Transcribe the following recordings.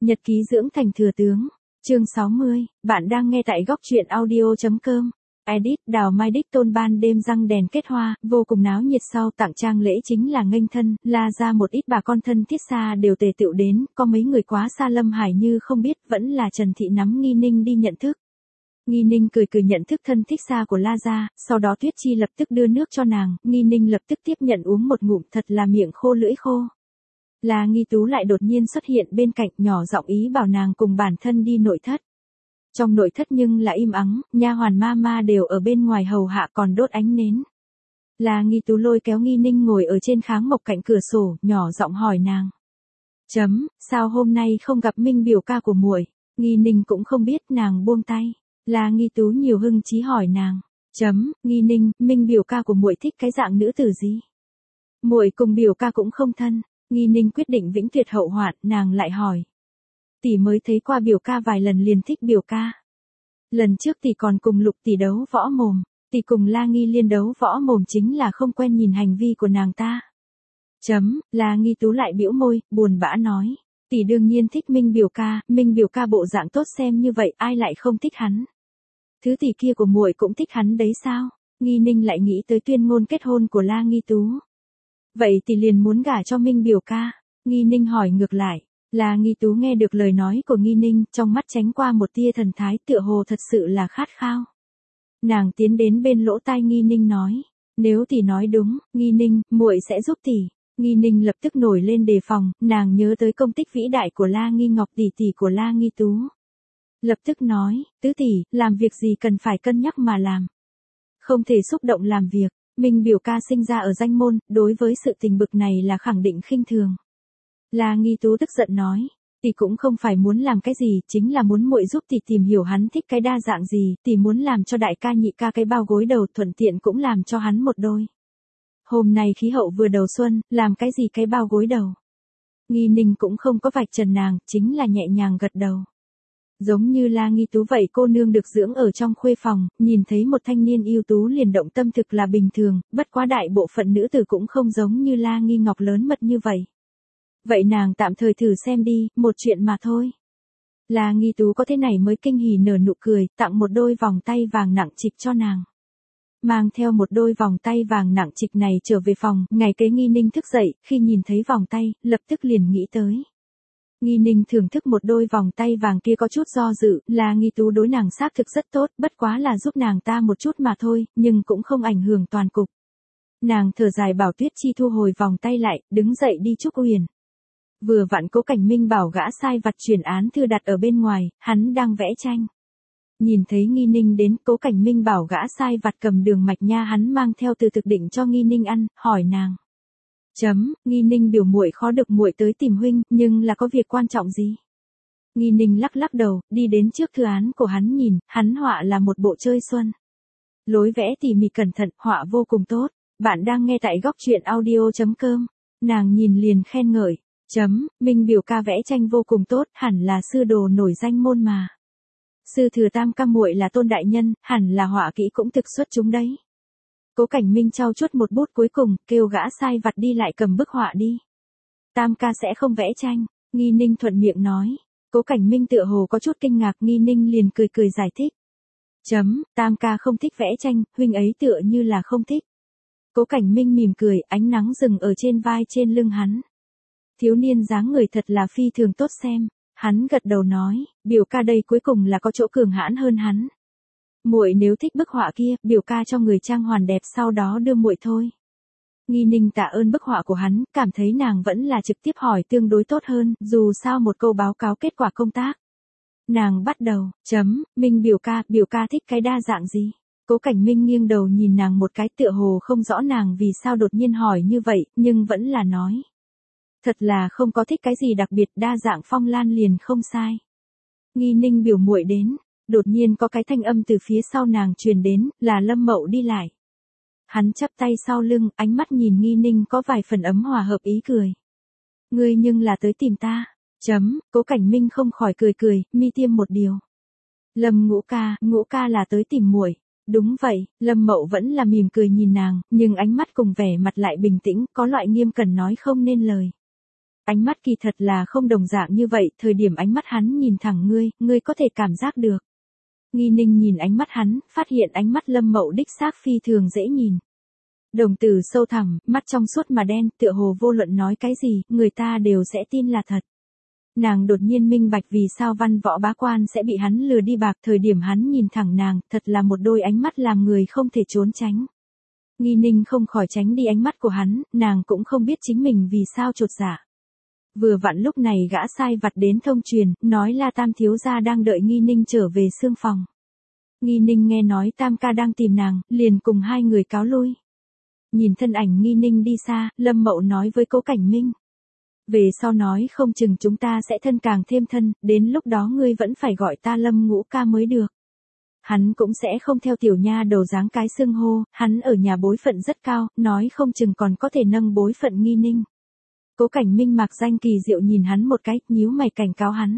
Nhật ký dưỡng thành thừa tướng. Chương 60, bạn đang nghe tại góc truyện audio.com. Edit, Đào Mai đích tôn ban đêm răng đèn kết hoa, vô cùng náo nhiệt sau tặng trang lễ chính là nghênh thân, La ra một ít bà con thân thiết xa đều tề tựu đến, có mấy người quá xa Lâm Hải như không biết, vẫn là Trần Thị nắm Nghi Ninh đi nhận thức. Nghi Ninh cười cười nhận thức thân thích xa của La gia, sau đó Tuyết Chi lập tức đưa nước cho nàng, Nghi Ninh lập tức tiếp nhận uống một ngụm, thật là miệng khô lưỡi khô. La Nghi Tú lại đột nhiên xuất hiện bên cạnh, nhỏ giọng ý bảo nàng cùng bản thân đi nội thất. Trong nội thất nhưng là im ắng, nha hoàn ma đều ở bên ngoài hầu hạ còn đốt ánh nến. La Nghi Tú lôi kéo Nghi Ninh ngồi ở trên kháng mộc cạnh cửa sổ, nhỏ giọng hỏi nàng. Sao hôm nay không gặp Minh biểu ca của muội? Nghi Ninh cũng không biết, nàng buông tay. La Nghi Tú nhiều hưng chí hỏi nàng. Nghi Ninh, Minh biểu ca của muội thích cái dạng nữ tử gì? Muội cùng biểu ca cũng không thân. Nghi Ninh quyết định vĩnh tuyệt hậu hoạn, nàng lại hỏi. Tỷ mới thấy qua biểu ca vài lần liền thích biểu ca. Lần trước tỷ còn cùng Lục tỷ đấu võ mồm, tỷ cùng La Nghi Liên đấu võ mồm chính là không quen nhìn hành vi của nàng ta. La Nghi Tú lại bĩu môi, buồn bã nói. Tỷ đương nhiên thích Minh biểu ca bộ dạng tốt xem như vậy ai lại không thích hắn. Thứ tỷ kia của muội cũng thích hắn đấy sao? Nghi Ninh lại nghĩ tới tuyên ngôn kết hôn của La Nghi Tú. Vậy tỷ liền muốn gả cho Minh biểu ca? Nghi Ninh hỏi ngược lại. La Nghi Tú nghe được lời nói của Nghi Ninh, trong mắt tránh qua một tia thần thái tựa hồ thật sự là khát khao. Nàng tiến đến bên lỗ tai Nghi Ninh nói. Nếu tỷ nói đúng, Nghi Ninh, muội sẽ giúp tỷ. Nghi Ninh lập tức nổi lên đề phòng, nàng nhớ tới công tích vĩ đại của La Nghi Ngọc tỷ tỷ của La Nghi Tú. Lập tức nói, tứ tỷ, làm việc gì cần phải cân nhắc mà làm. Không thể xúc động làm việc. Minh biểu ca sinh ra ở danh môn, đối với sự tình bực này là khẳng định khinh thường. La Nghi Tú tức giận nói, tỷ cũng không phải muốn làm cái gì, chính là muốn muội giúp tỷ tìm hiểu hắn thích cái đa dạng gì, tỷ muốn làm cho đại ca nhị ca cái bao gối đầu, thuận tiện cũng làm cho hắn một đôi. Hôm nay khí hậu vừa đầu xuân, làm cái gì cái bao gối đầu. Nghi Ninh cũng không có vạch trần nàng, chính là nhẹ nhàng gật đầu. Giống như La Nghi Tú vậy, cô nương được dưỡng ở trong khuê phòng, nhìn thấy một thanh niên ưu tú liền động tâm thực là bình thường, bất quá đại bộ phận nữ tử cũng không giống như La Nghi Ngọc lớn mật như vậy. Vậy nàng tạm thời thử xem đi, một chuyện mà thôi. La Nghi Tú có thế này mới kinh hỉ nở nụ cười, tặng một đôi vòng tay vàng nặng trịch cho nàng. Mang theo một đôi vòng tay vàng nặng trịch này trở về phòng, ngày kế Nghi Ninh thức dậy, khi nhìn thấy vòng tay, lập tức liền nghĩ tới. Nghi Ninh thưởng thức một đôi vòng tay vàng kia có chút do dự, La Nghi Tú đối nàng xác thực rất tốt, bất quá là giúp nàng ta một chút mà thôi, nhưng cũng không ảnh hưởng toàn cục. Nàng thở dài bảo Tuyết Chi thu hồi vòng tay lại, đứng dậy đi chúc Uyển. Vừa vặn Cố Cảnh Minh bảo gã sai vặt chuyển án thư đặt ở bên ngoài, hắn đang vẽ tranh. Nhìn thấy Nghi Ninh đến, Cố Cảnh Minh bảo gã sai vặt cầm đường mạch nha hắn mang theo từ thực định cho Nghi Ninh ăn, hỏi nàng. Nghi Ninh biểu muội khó được muội tới tìm huynh, nhưng là có việc quan trọng gì? Nghi Ninh lắc lắc đầu, đi đến trước thư án của hắn nhìn, hắn họa là một bộ chơi xuân. Lối vẽ tỉ mỉ cẩn thận, họa vô cùng tốt. Bạn đang nghe tại góc truyện audio.com. Nàng nhìn liền khen ngợi. Minh biểu ca vẽ tranh vô cùng tốt, hẳn là sư đồ nổi danh môn mà. Sư thừa tam ca muội là Tôn đại nhân, hẳn là họa kỹ cũng thực xuất chúng đấy. Cố Cảnh Minh trau chuốt một bút cuối cùng, kêu gã sai vặt đi lại cầm bức họa đi. Tam ca sẽ không vẽ tranh, Nghi Ninh thuận miệng nói. Cố Cảnh Minh tựa hồ có chút kinh ngạc, Nghi Ninh liền cười cười giải thích. Tam ca không thích vẽ tranh, huynh ấy tựa như là không thích. Cố Cảnh Minh mỉm cười, ánh nắng rừng ở trên vai trên lưng hắn. Thiếu niên dáng người thật là phi thường tốt xem, hắn gật đầu nói, biểu ca đây cuối cùng là có chỗ cường hãn hơn hắn. Muội nếu thích bức họa kia, biểu ca cho người trang hoàn đẹp sau đó đưa muội thôi. Nghi Ninh tạ ơn bức họa của hắn, cảm thấy nàng vẫn là trực tiếp hỏi tương đối tốt hơn, dù sao một câu báo cáo kết quả công tác. Nàng bắt đầu, Minh biểu ca thích cái đa dạng gì? Cố Cảnh Minh nghiêng đầu nhìn nàng một cái tựa hồ không rõ nàng vì sao đột nhiên hỏi như vậy, nhưng vẫn là nói. Thật là không có thích cái gì đặc biệt, đa dạng phong lan liền không sai. Nghi Ninh biểu muội đến, đột nhiên có cái thanh âm từ phía sau nàng truyền đến, là Lâm Mậu đi lại. Hắn chắp tay sau lưng, ánh mắt nhìn Nghi Ninh có vài phần ấm hòa hợp ý cười. Ngươi nhưng là tới tìm ta. Cố Cảnh Minh không khỏi cười, mi tiêm một điều. Lâm Ngũ ca là tới tìm muội. Đúng vậy, Lâm Mậu vẫn là mỉm cười nhìn nàng, nhưng ánh mắt cùng vẻ mặt lại bình tĩnh, có loại nghiêm cẩn nói không nên lời. Ánh mắt kỳ thật là không đồng dạng như vậy, thời điểm ánh mắt hắn nhìn thẳng ngươi có thể cảm giác được. Nghi Ninh nhìn ánh mắt hắn, phát hiện ánh mắt Lâm Mậu đích xác phi thường dễ nhìn. Đồng tử sâu thẳm, mắt trong suốt mà đen, tựa hồ vô luận nói cái gì, người ta đều sẽ tin là thật. Nàng đột nhiên minh bạch vì sao Văn Võ bá quan sẽ bị hắn lừa đi bạc, thời điểm hắn nhìn thẳng nàng, thật là một đôi ánh mắt làm người không thể trốn tránh. Nghi Ninh không khỏi tránh đi ánh mắt của hắn, nàng cũng không biết chính mình vì sao chột dạ. Vừa vặn lúc này gã sai vặt đến thông truyền, nói là Tam thiếu gia đang đợi Nghi Ninh trở về xương phòng. Nghi Ninh nghe nói Tam ca đang tìm nàng, liền cùng hai người cáo lui. Nhìn thân ảnh Nghi Ninh đi xa, Lâm Mậu nói với Cố Cảnh Minh. Về sau nói không chừng chúng ta sẽ thân càng thêm thân, đến lúc đó ngươi vẫn phải gọi ta Lâm Ngũ ca mới được. Hắn cũng sẽ không theo tiểu nha đầu dáng cái xưng hô, hắn ở nhà bối phận rất cao, nói không chừng còn có thể nâng bối phận Nghi Ninh. Cố Cảnh Minh mặc danh kỳ diệu nhìn hắn một cái, nhíu mày cảnh cáo hắn.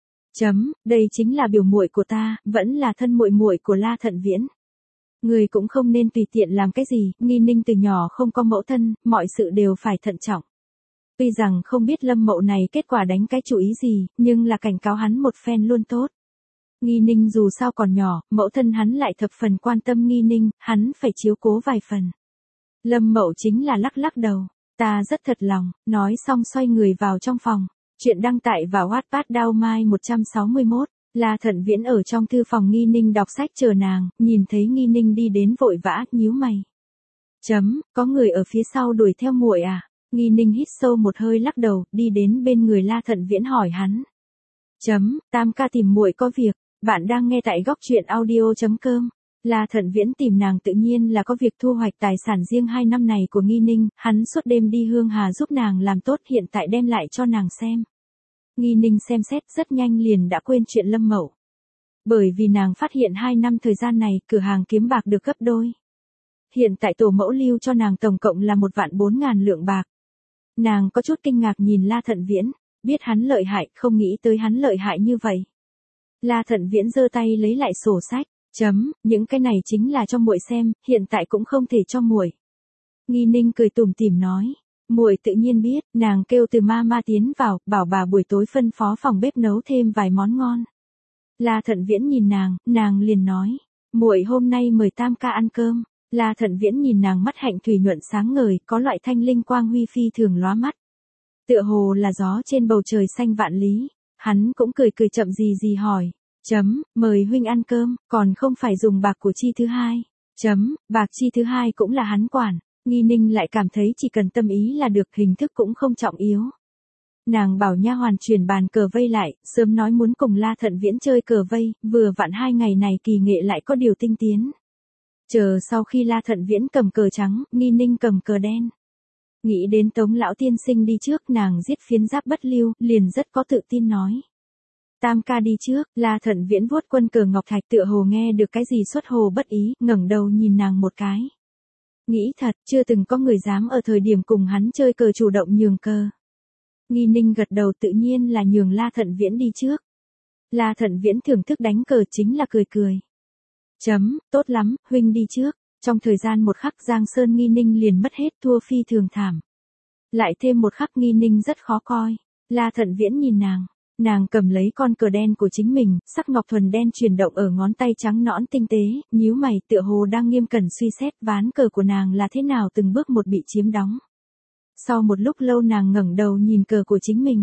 Đây chính là biểu muội của ta, vẫn là thân muội muội của La Thận Viễn. Người cũng không nên tùy tiện làm cái gì, Nghi Ninh từ nhỏ không có mẫu thân, mọi sự đều phải thận trọng. Tuy rằng không biết Lâm Mậu này kết quả đánh cái chủ ý gì, nhưng là cảnh cáo hắn một phen luôn tốt. Nghi Ninh dù sao còn nhỏ, mẫu thân hắn lại thập phần quan tâm Nghi Ninh, hắn phải chiếu cố vài phần. Lâm Mậu chính là lắc lắc đầu, ta rất thật lòng, nói xong xoay người vào trong phòng. Chuyện đăng tải vào Wattpad Đao Mai 161, La Thận Viễn ở trong thư phòng Nghi Ninh đọc sách chờ nàng, nhìn thấy Nghi Ninh đi đến vội vã, nhíu mày. Có người ở phía sau đuổi theo muội à? Nghi Ninh hít sâu một hơi lắc đầu, đi đến bên người La Thận Viễn hỏi hắn. Tam ca tìm muội có việc, bạn đang nghe tại góc truyện audio.com. La Thận Viễn tìm nàng tự nhiên là có việc thu hoạch tài sản riêng 2 năm này của Nghi Ninh, hắn suốt đêm đi Hương Hà giúp nàng làm tốt, hiện tại đem lại cho nàng xem. Nghi Ninh xem xét rất nhanh liền đã quên chuyện Lâm Mậu. Bởi vì nàng phát hiện 2 năm thời gian này cửa hàng kiếm bạc được gấp đôi. Hiện tại tổ mẫu lưu cho nàng tổng cộng là 1.400.000 lượng bạc. Nàng có chút kinh ngạc nhìn La Thận Viễn, biết hắn lợi hại, không nghĩ tới hắn lợi hại như vậy. La Thận Viễn giơ tay lấy lại sổ sách. Những cái này chính là cho muội xem, hiện tại cũng không thể cho muội. Nghi Ninh cười tủm tỉm nói, muội tự nhiên biết, nàng kêu từ ma tiến vào, bảo bà buổi tối phân phó phòng bếp nấu thêm vài món ngon. La Thận Viễn nhìn nàng liền nói, muội hôm nay mời Tam ca ăn cơm. La Thận Viễn nhìn nàng mắt hạnh thủy nhuận sáng ngời, có loại thanh linh quang huy phi thường lóa mắt. Tựa hồ là gió trên bầu trời xanh vạn lý, hắn cũng cười chậm gì hỏi. Mời huynh ăn cơm, còn không phải dùng bạc của Chi thứ hai. Bạc Chi thứ hai cũng là hắn quản. Nghi Ninh lại cảm thấy chỉ cần tâm ý là được, hình thức cũng không trọng yếu. Nàng bảo nha hoàn chuyển bàn cờ vây lại, sớm nói muốn cùng La Thận Viễn chơi cờ vây, vừa vặn 2 ngày này kỳ nghệ lại có điều tinh tiến. Chờ sau khi La Thận Viễn cầm cờ trắng, Nghi Ninh cầm cờ đen. Nghĩ đến Tống lão tiên sinh đi trước, nàng giết phiến giáp bất lưu, liền rất có tự tin nói. Tam ca đi trước, La Thận Viễn vuốt quân cờ ngọc thạch, tựa hồ nghe được cái gì xuất hồ bất ý, ngẩng đầu nhìn nàng một cái. Nghĩ thật, chưa từng có người dám ở thời điểm cùng hắn chơi cờ chủ động nhường cờ. Nghi Ninh gật đầu, tự nhiên là nhường La Thận Viễn đi trước. La Thận Viễn thưởng thức đánh cờ chính là cười. Tốt lắm, huynh đi trước. Trong thời gian một khắc Giang Sơn Nghi Ninh liền mất hết, thua phi thường thảm. Lại thêm một khắc Nghi Ninh rất khó coi. La Thận Viễn nhìn nàng cầm lấy con cờ đen của chính mình, sắc ngọc thuần đen chuyển động ở ngón tay trắng nõn tinh tế, nhíu mày, tựa hồ đang nghiêm cẩn suy xét ván cờ của nàng là thế nào từng bước một bị chiếm đóng. Sau một lúc lâu nàng ngẩng đầu nhìn cờ của chính mình.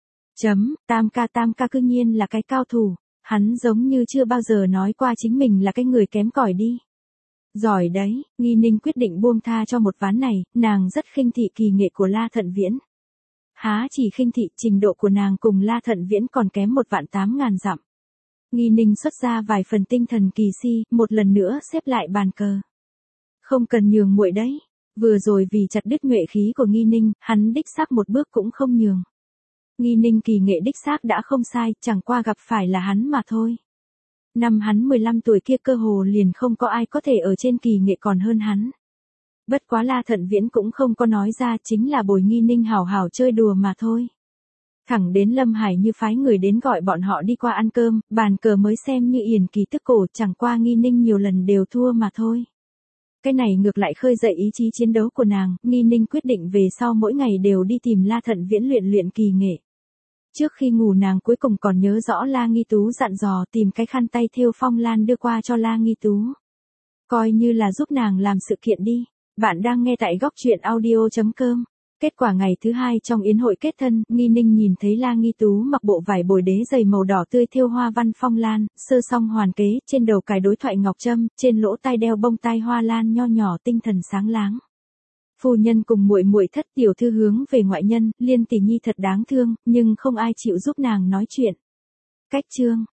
Tam ca cư nhiên là cái cao thủ, hắn giống như chưa bao giờ nói qua chính mình là cái người kém cỏi đi. Giỏi đấy, Nghi Ninh quyết định buông tha cho một ván này, nàng rất khinh thị kỳ nghệ của La Thận Viễn. Há chỉ khinh thị, trình độ của nàng cùng La Thận Viễn còn kém 1.800.000 dặm. Nghi Ninh xuất ra vài phần tinh thần kỳ si, một lần nữa xếp lại bàn cờ. Không cần nhường muội đấy. Vừa rồi vì chặt đứt nhuệ khí của Nghi Ninh, hắn đích xác một bước cũng không nhường. Nghi Ninh kỳ nghệ đích xác đã không sai, chẳng qua gặp phải là hắn mà thôi. Năm hắn 15 tuổi kia cơ hồ liền không có ai có thể ở trên kỳ nghệ còn hơn hắn. Bất quá La Thận Viễn cũng không có nói ra, chính là bồi Nghi Ninh hảo hảo chơi đùa mà thôi. Thẳng đến Lâm Hải Như phái người đến gọi bọn họ đi qua ăn cơm, bàn cờ mới xem như yển kỳ tức cổ, chẳng qua Nghi Ninh nhiều lần đều thua mà thôi. Cái này ngược lại khơi dậy ý chí chiến đấu của nàng, Nghi Ninh quyết định về sau mỗi ngày đều đi tìm La Thận Viễn luyện luyện kỳ nghệ. Trước khi ngủ nàng cuối cùng còn nhớ rõ La Nghi Tú dặn dò tìm cái khăn tay thêu phong lan đưa qua cho La Nghi Tú. Coi như là giúp nàng làm sự kiện đi. Bạn đang nghe tại góc truyện audio.com. Kết quả ngày thứ hai trong yến hội kết thân, Nghi Ninh nhìn thấy La Nghi Tú mặc bộ vải bồi đế dày màu đỏ tươi thêu hoa văn phong lan, sơ song hoàn kế, trên đầu cài đối thoại ngọc trâm, trên lỗ tai đeo bông tai hoa lan nho nhỏ tinh thần sáng láng. Phu nhân cùng muội muội Thất tiểu thư hướng về ngoại nhân, Liên tỷ nhi thật đáng thương, nhưng không ai chịu giúp nàng nói chuyện. Cách chương